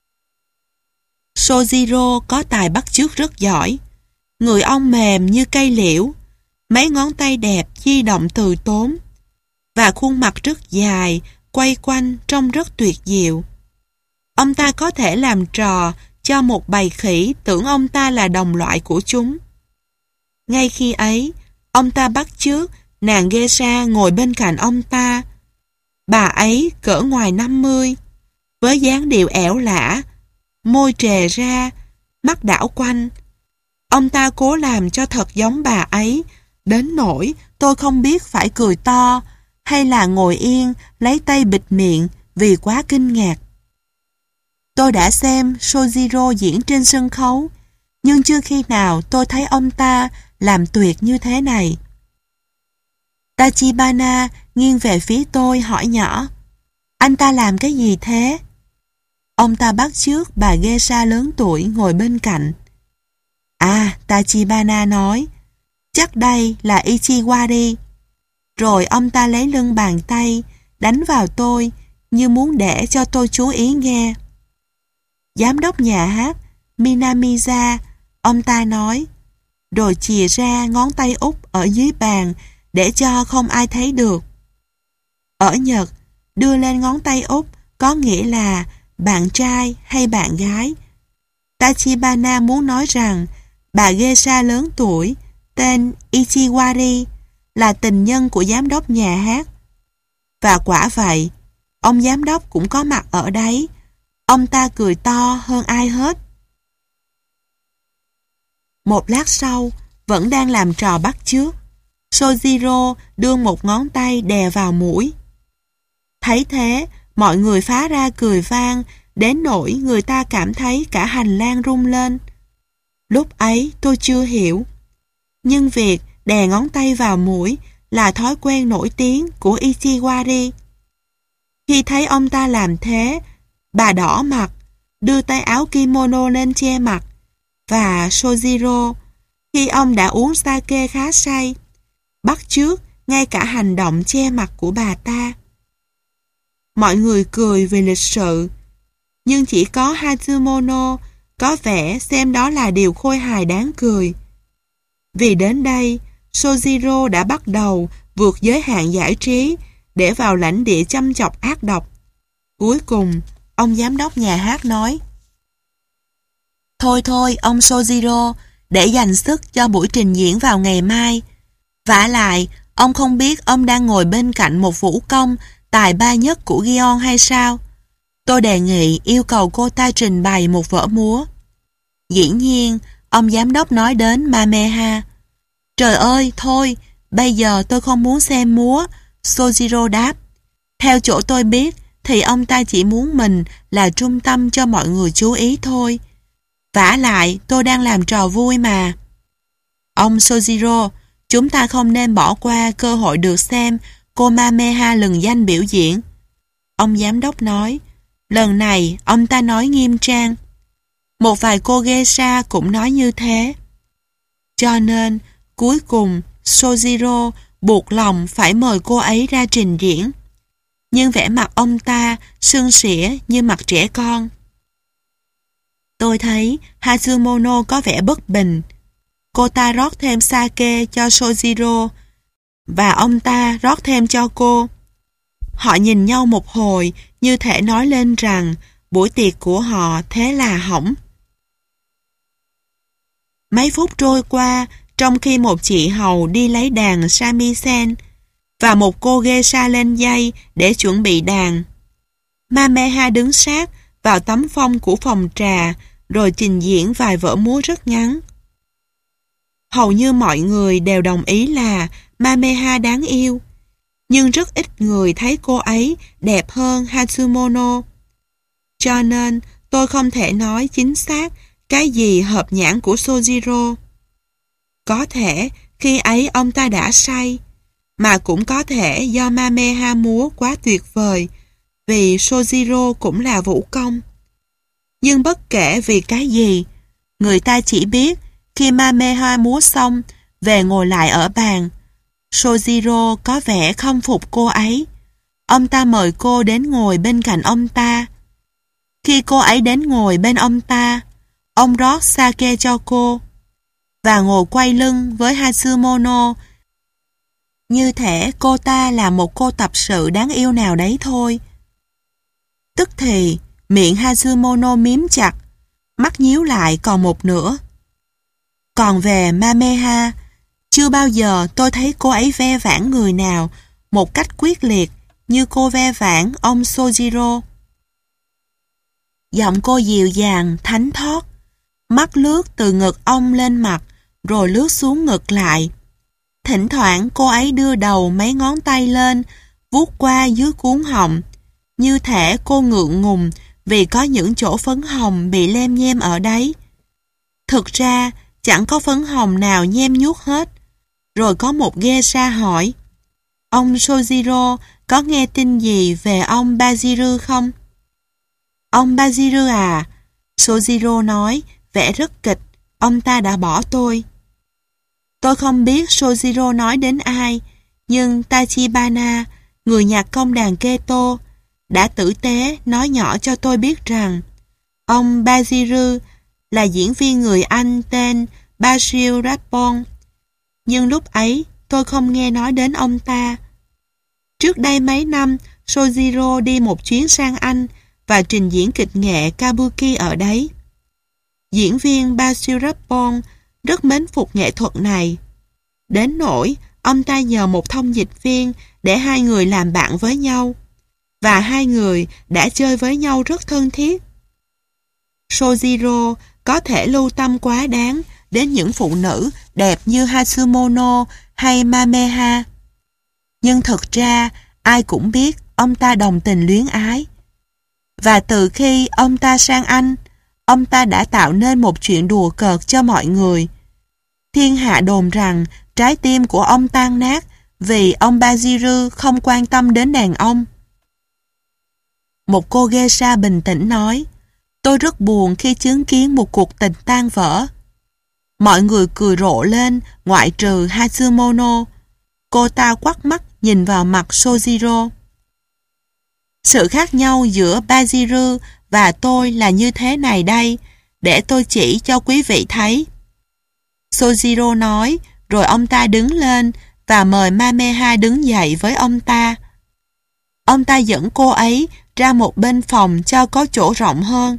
Sojiro có tài bắt chước rất giỏi. Người ông mềm như cây liễu, mấy ngón tay đẹp di động từ tốn, và khuôn mặt rất dài, quay quanh trông rất tuyệt diệu. Ông ta có thể làm trò cho một bầy khỉ tưởng ông ta là đồng loại của chúng. Ngay khi ấy, ông ta bắt chước nàng geisha ngồi bên cạnh ông ta. Bà ấy cỡ ngoài năm mươi, với dáng điệu ẻo lả, môi trề ra, mắt đảo quanh. Ông ta cố làm cho thật giống bà ấy, đến nỗi tôi không biết phải cười to hay là ngồi yên lấy tay bịt miệng vì quá kinh ngạc. Tôi đã xem Sojiro diễn trên sân khấu, nhưng chưa khi nào tôi thấy ông ta làm tuyệt như thế này. Tachibana nghiêng về phía tôi hỏi nhỏ, anh ta làm cái gì thế? Ông ta bắt chước bà geisha lớn tuổi ngồi bên cạnh. À, Tachibana nói, chắc đây là Ichiwari. Rồi ông ta lấy lưng bàn tay, đánh vào tôi như muốn để cho tôi chú ý nghe. Giám đốc nhà hát Minamiza, ông ta nói, rồi chìa ra ngón tay út ở dưới bàn để cho không ai thấy được. Ở Nhật, đưa lên ngón tay út có nghĩa là bạn trai hay bạn gái. Tachibana muốn nói rằng bà geisha lớn tuổi tên Ichiwari là tình nhân của giám đốc nhà hát. Và quả vậy, ông giám đốc cũng có mặt ở đấy. Ông ta cười to hơn ai hết. Một lát sau, vẫn đang làm trò bắt chước, Sojiro đưa một ngón tay đè vào mũi. Thấy thế, mọi người phá ra cười vang, đến nỗi người ta cảm thấy cả hành lang rung lên. Lúc ấy tôi chưa hiểu. Nhưng việc đè ngón tay vào mũi là thói quen nổi tiếng của Ichiwari. Khi thấy ông ta làm thế, bà đỏ mặt, đưa tay áo kimono lên che mặt, và Sojiro, khi ông đã uống sake khá say, bắt chước ngay cả hành động che mặt của bà ta. Mọi người cười vì lịch sự, nhưng chỉ có Hatsumono có vẻ xem đó là điều khôi hài đáng cười. Vì đến đây, Sojiro đã bắt đầu vượt giới hạn giải trí để vào lãnh địa chăm chọc ác độc. Cuối cùng, ông giám đốc nhà hát nói, Thôi thôi, ông Sojiro, để dành sức cho buổi trình diễn vào ngày mai. Vả lại, ông không biết ông đang ngồi bên cạnh một vũ công tài ba nhất của Gion hay sao? Tôi đề nghị yêu cầu cô ta trình bày một vở múa. Dĩ nhiên, ông giám đốc nói đến Mameha. Trời ơi, thôi, bây giờ tôi không muốn xem múa, Sojiro đáp. Theo chỗ tôi biết, thì ông ta chỉ muốn mình là trung tâm cho mọi người chú ý thôi. Vả lại, tôi đang làm trò vui mà. Ông Sojiro, chúng ta không nên bỏ qua cơ hội được xem cô Mameha lừng danh biểu diễn. Ông giám đốc nói, lần này ông ta nói nghiêm trang. Một vài cô geisha cũng nói như thế. Cho nên, cuối cùng, Sojiro buộc lòng phải mời cô ấy ra trình diễn. Nhưng vẻ mặt ông ta sưng sỉa như mặt trẻ con. Tôi thấy Hatsumono có vẻ bất bình. Cô ta rót thêm sake cho Sojiro và ông ta rót thêm cho cô. Họ nhìn nhau một hồi như thể nói lên rằng buổi tiệc của họ thế là hỏng. Mấy phút trôi qua, trong khi một chị hầu đi lấy đàn shamisen và một cô geisha lên dây để chuẩn bị đàn. Mameha đứng sát vào tấm phong của phòng trà rồi trình diễn vài vở múa rất ngắn. Hầu như mọi người đều đồng ý là Mameha đáng yêu, nhưng rất ít người thấy cô ấy đẹp hơn Hatsumono. Cho nên tôi không thể nói chính xác cái gì hợp nhãn của Sojiro. Có thể khi ấy ông ta đã say, mà cũng có thể do Mameha múa quá tuyệt vời, vì Sojiro cũng là vũ công. Nhưng bất kể vì cái gì, người ta chỉ biết khi Mameha múa xong, về ngồi lại ở bàn, Sojiro có vẻ không phục cô ấy. Ông ta mời cô đến ngồi bên cạnh ông ta. Khi cô ấy đến ngồi bên ông ta, ông rót sake cho cô và ngồi quay lưng với Hatsumono như thể cô ta là một cô tập sự đáng yêu nào đấy thôi. Tức thì miệng Hatsumono miếm chặt, mắt nhíu lại còn một nửa. Còn về Mameha, chưa bao giờ tôi thấy cô ấy ve vãn người nào một cách quyết liệt như cô ve vãn ông Sojiro. Giọng cô dịu dàng, thánh thót, mắt lướt từ ngực ông lên mặt rồi lướt xuống ngực lại. Thỉnh thoảng cô ấy đưa đầu mấy ngón tay lên, vuốt qua dưới cuống họng, như thể cô ngượng ngùng vì có những chỗ phấn hồng bị lem nhem ở đấy. Thực ra, chẳng có phấn hồng nào nhem nhuốc hết. Rồi có một geisha hỏi, ông Sojiro có nghe tin gì về ông Bajiru không? Ông Bajiru à? Sojiro nói, vẻ rất kịch, ông ta đã bỏ tôi. Tôi không biết Sojiro nói đến ai, nhưng Tachibana, người nhạc công đàn Keto, đã tử tế nói nhỏ cho tôi biết rằng ông Bajiru là diễn viên người Anh tên Basil Rathbone. Nhưng lúc ấy tôi không nghe nói đến ông ta. Trước đây mấy năm, Sojiro đi một chuyến sang Anh và trình diễn kịch nghệ Kabuki ở đấy. Diễn viên Basil Rathbone rất mến phục nghệ thuật này. Đến nỗi ông ta nhờ một thông dịch viên để hai người làm bạn với nhau. Và hai người đã chơi với nhau rất thân thiết. Sojiro có thể lưu tâm quá đáng đến những phụ nữ đẹp như Hatsumono hay Mameha. Nhưng thực ra ai cũng biết ông ta đồng tình luyến ái. Và từ khi ông ta sang Anh, ông ta đã tạo nên một chuyện đùa cợt cho mọi người. Thiên hạ đồn rằng trái tim của ông tan nát vì ông Bajiru không quan tâm đến đàn ông. Một cô geisha bình tĩnh nói, tôi rất buồn khi chứng kiến một cuộc tình tan vỡ. Mọi người cười rộ lên, ngoại trừ Hatsumono. Cô ta quắt mắt nhìn vào mặt Sojiro. Sự khác nhau giữa Bajiru và tôi là như thế này đây, để tôi chỉ cho quý vị thấy. Sojiro nói, rồi ông ta đứng lên và mời Mameha đứng dậy với ông ta. Ông ta dẫn cô ấy ra một bên phòng cho có chỗ rộng hơn.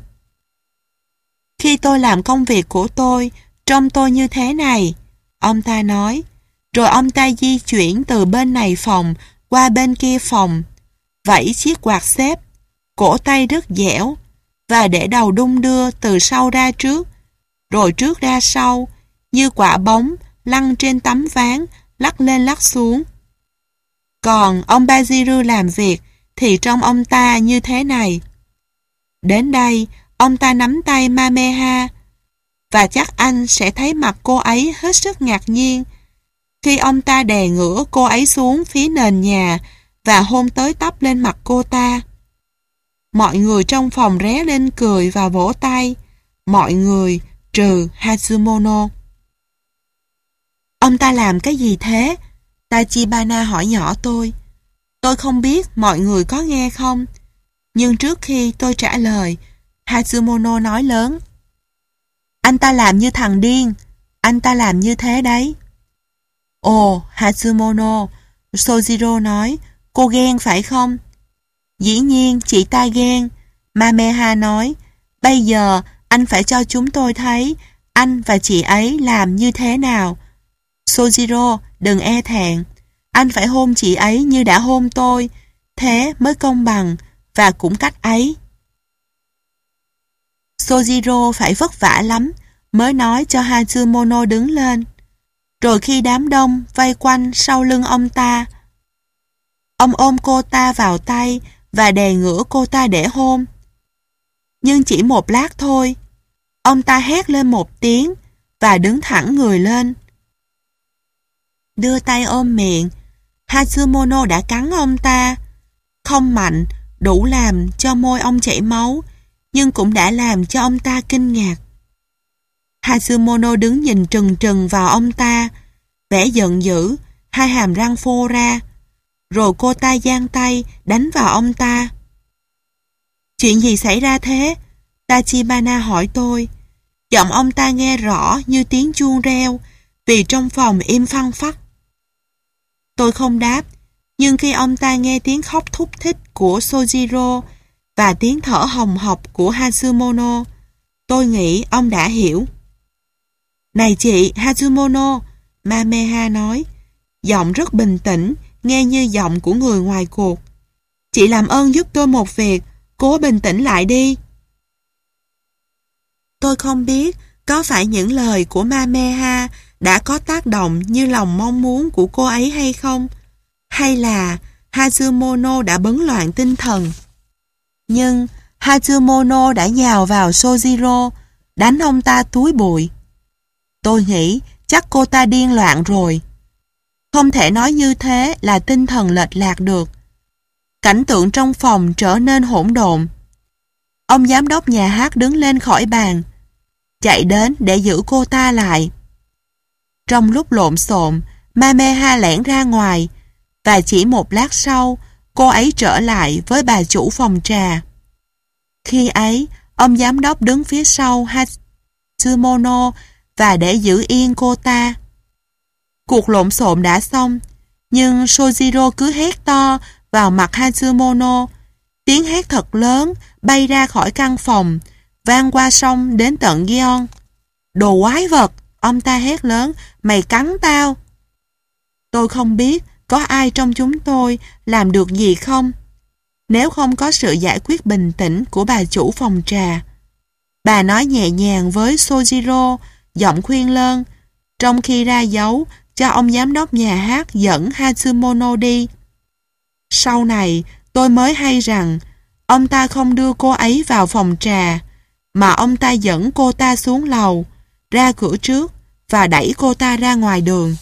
Khi tôi làm công việc của tôi, trông tôi như thế này, ông ta nói. Rồi ông ta di chuyển từ bên này phòng qua bên kia phòng, vẫy chiếc quạt xếp, cổ tay rất dẻo, và để đầu đung đưa từ sau ra trước, rồi trước ra sau, như quả bóng lăn trên tấm ván, lắc lên lắc xuống. Còn ông Bajiru làm việc thì trông ông ta như thế này. Đến đây, ông ta nắm tay Mameha, và chắc anh sẽ thấy mặt cô ấy hết sức ngạc nhiên khi ông ta đè ngửa cô ấy xuống phía nền nhà và hôn tới tấp lên mặt cô ta. Mọi người trong phòng ré lên cười và vỗ tay. Mọi người trừ Hatsumono. Ông ta làm cái gì thế? Tachibana hỏi nhỏ tôi. Tôi không biết mọi người có nghe không, nhưng trước khi tôi trả lời, Hatsumono nói lớn. Anh ta làm như thằng điên, anh ta làm như thế đấy. Ồ, Hatsumono, Sojiro nói, cô ghen phải không? Dĩ nhiên chị ta ghen, Mameha nói, bây giờ anh phải cho chúng tôi thấy anh và chị ấy làm như thế nào. Sojiro, đừng e thẹn. Anh phải hôn chị ấy như đã hôn tôi. Thế mới công bằng và cũng cách ấy. Sojiro phải vất vả lắm mới nói cho Hatsumono đứng lên. Rồi khi đám đông vây quanh sau lưng ông ta, ông ôm cô ta vào tay và đè ngửa cô ta để hôn. Nhưng chỉ một lát thôi, ông ta hét lên một tiếng và đứng thẳng người lên. Đưa tay ôm miệng, Hatsumono đã cắn ông ta. Không mạnh, đủ làm cho môi ông chảy máu, nhưng cũng đã làm cho ông ta kinh ngạc. Hatsumono đứng nhìn trừng trừng vào ông ta, vẻ giận dữ, hai hàm răng phô ra. Rồi cô ta giang tay đánh vào ông ta. Chuyện gì xảy ra thế? Tachibana hỏi tôi. Giọng ông ta nghe rõ như tiếng chuông reo, vì trong phòng im phăng phắc. Tôi không đáp, nhưng khi ông ta nghe tiếng khóc thúc thích của Sojiro và tiếng thở hồng hộc của Hatsumono, tôi nghĩ ông đã hiểu. Này chị Hatsumono, Mameha nói, giọng rất bình tĩnh, nghe như giọng của người ngoài cuộc. Chị làm ơn giúp tôi một việc, cố bình tĩnh lại đi. Tôi không biết có phải những lời của Mameha đã có tác động như lòng mong muốn của cô ấy hay không, hay là Hatsumono đã bấn loạn tinh thần. Nhưng Hatsumono đã nhào vào Sojiro, đánh ông ta túi bụi. Tôi nghĩ chắc cô ta điên loạn rồi. Không thể nói như thế là tinh thần lệch lạc được. Cảnh tượng trong phòng trở nên hỗn độn. Ông giám đốc nhà hát đứng lên khỏi bàn, chạy đến để giữ cô ta lại. Trong lúc lộn xộn, Mameha lẻn ra ngoài, và chỉ một lát sau, cô ấy trở lại với bà chủ phòng trà. Khi ấy, ông giám đốc đứng phía sau Hatsumono và để giữ yên cô ta. Cuộc lộn xộn đã xong, nhưng Sojiro cứ hét to vào mặt Hatsumono. Tiếng hét thật lớn bay ra khỏi căn phòng, vang qua sông đến tận Gion. Đồ quái vật, ông ta hét lớn, mày cắn tao. Tôi không biết có ai trong chúng tôi làm được gì không, nếu không có sự giải quyết bình tĩnh của bà chủ phòng trà. Bà nói nhẹ nhàng với Sojiro, giọng khuyên lơn, trong khi ra dấu cho ông giám đốc nhà hát dẫn Hatsumono đi. Sau này, tôi mới hay rằng ông ta không đưa cô ấy vào phòng trà, mà ông ta dẫn cô ta xuống lầu, ra cửa trước và đẩy cô ta ra ngoài đường.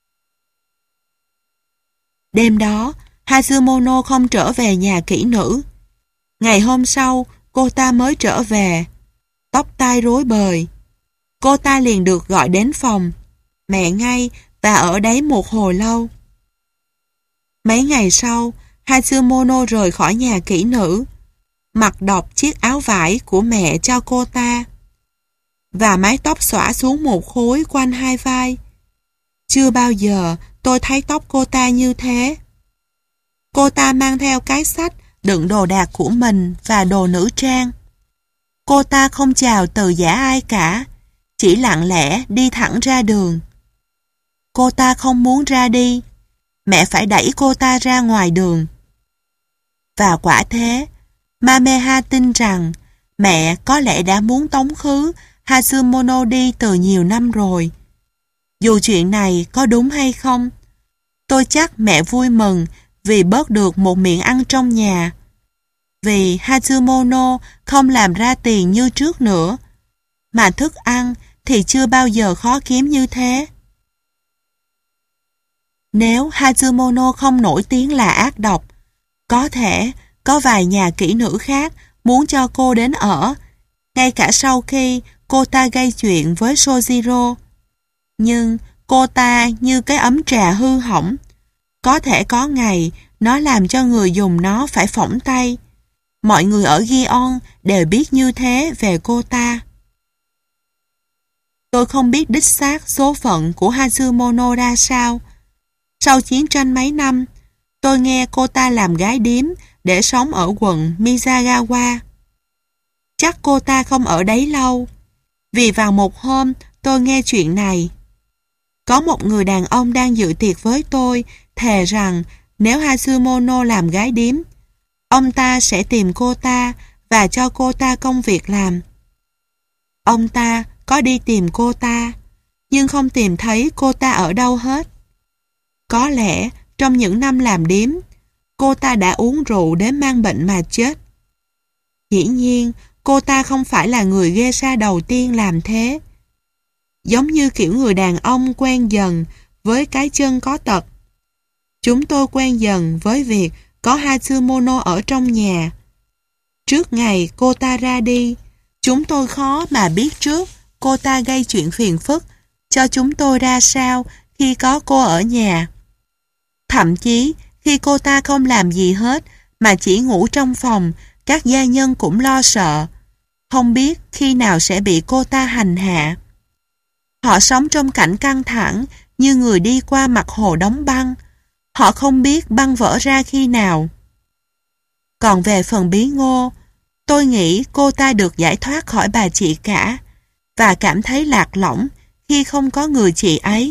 Đêm đó, Hatsumono không trở về nhà kỹ nữ. Ngày hôm sau, cô ta mới trở về, tóc tai rối bời. Cô ta liền được gọi đến phòng, mẹ ngay, và ở đấy một hồi lâu. Mấy ngày sau, Hatsumono rời khỏi nhà kỹ nữ, mặc độc chiếc áo vải của mẹ cho cô ta, và mái tóc xõa xuống một khối quanh hai vai. Chưa bao giờ tôi thấy tóc cô ta như thế. Cô ta mang theo cái xách đựng đồ đạc của mình và đồ nữ trang. Cô ta không chào từ giã ai cả, chỉ lặng lẽ đi thẳng ra đường. Cô ta không muốn ra đi, mẹ phải đẩy cô ta ra ngoài đường. Và quả thế, Mameha tin rằng mẹ có lẽ đã muốn tống khứ Hatsumono đi từ nhiều năm rồi. Dù chuyện này có đúng hay không, tôi chắc mẹ vui mừng vì bớt được một miệng ăn trong nhà. Vì Hatsumono không làm ra tiền như trước nữa, mà thức ăn thì chưa bao giờ khó kiếm như thế. Nếu Hatsumono không nổi tiếng là ác độc, có thể có vài nhà kỹ nữ khác muốn cho cô đến ở, ngay cả sau khi cô ta gây chuyện với Sojiro. Nhưng cô ta như cái ấm trà hư hỏng. Có thể có ngày nó làm cho người dùng nó phải phỏng tay. Mọi người ở Gion đều biết như thế về cô ta. Tôi không biết đích xác số phận của Hatsumono ra sao. Sau chiến tranh mấy năm, tôi nghe cô ta làm gái điếm để sống ở quận Mizagawa. Chắc cô ta không ở đấy lâu. Vì vào một hôm tôi nghe chuyện này. Có một người đàn ông đang dự tiệc với tôi, thề rằng nếu Hatsumono làm gái điếm, ông ta sẽ tìm cô ta và cho cô ta công việc làm. Ông ta có đi tìm cô ta, nhưng không tìm thấy cô ta ở đâu hết. Có lẽ trong những năm làm điếm, cô ta đã uống rượu đến mang bệnh mà chết. Dĩ nhiên, cô ta không phải là người geisha đầu tiên làm thế. Giống như kiểu người đàn ông quen dần với cái chân có tật. Chúng tôi quen dần với việc có Hatsumono ở trong nhà. Trước ngày cô ta ra đi, chúng tôi khó mà biết trước cô ta gây chuyện phiền phức cho chúng tôi ra sao khi có cô ở nhà. Thậm chí, khi cô ta không làm gì hết mà chỉ ngủ trong phòng, các gia nhân cũng lo sợ, không biết khi nào sẽ bị cô ta hành hạ. Họ sống trong cảnh căng thẳng như người đi qua mặt hồ đóng băng. Họ không biết băng vỡ ra khi nào. Còn về phần Bí Ngô, tôi nghĩ cô ta được giải thoát khỏi bà chị cả và cảm thấy lạc lõng khi không có người chị ấy.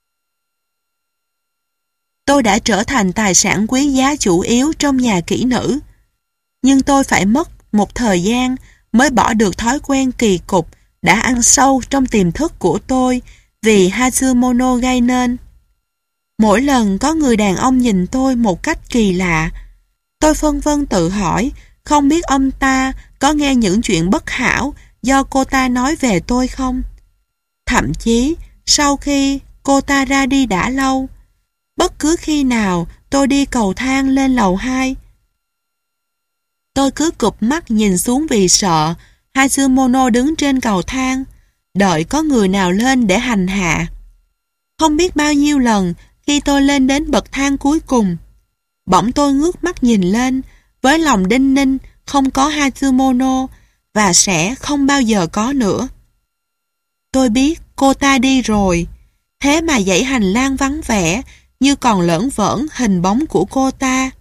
Tôi đã trở thành tài sản quý giá chủ yếu trong nhà kỹ nữ. Nhưng tôi phải mất một thời gian mới bỏ được thói quen kỳ cục đã ăn sâu trong tiềm thức của tôi vì Hatsumono gây nên. Mỗi lần có người đàn ông nhìn tôi một cách kỳ lạ, tôi phân vân tự hỏi không biết ông ta có nghe những chuyện bất hảo do cô ta nói về tôi không. Thậm chí, sau khi cô ta ra đi đã lâu, bất cứ khi nào tôi đi cầu thang lên lầu hai, tôi cứ cụp mắt nhìn xuống vì sợ Hatsumono đứng trên cầu thang, đợi có người nào lên để hành hạ. Không biết bao nhiêu lần khi tôi lên đến bậc thang cuối cùng, bỗng tôi ngước mắt nhìn lên với lòng đinh ninh không có Hatsumono và sẽ không bao giờ có nữa. Tôi biết cô ta đi rồi, thế mà dãy hành lang vắng vẻ như còn lởn vởn hình bóng của cô ta.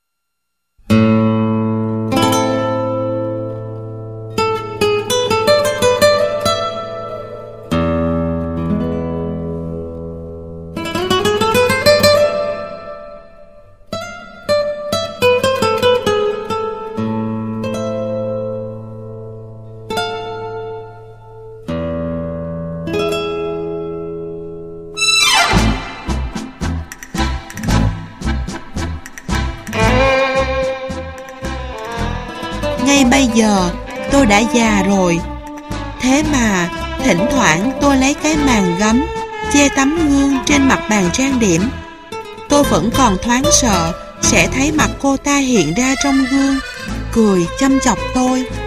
Ngay bây giờ tôi đã già rồi, thế mà thỉnh thoảng tôi lấy cái màn gấm che tấm gương trên mặt bàn trang điểm. Tôi vẫn còn thoáng sợ sẽ thấy mặt cô ta hiện ra trong gương, cười chăm chọc tôi.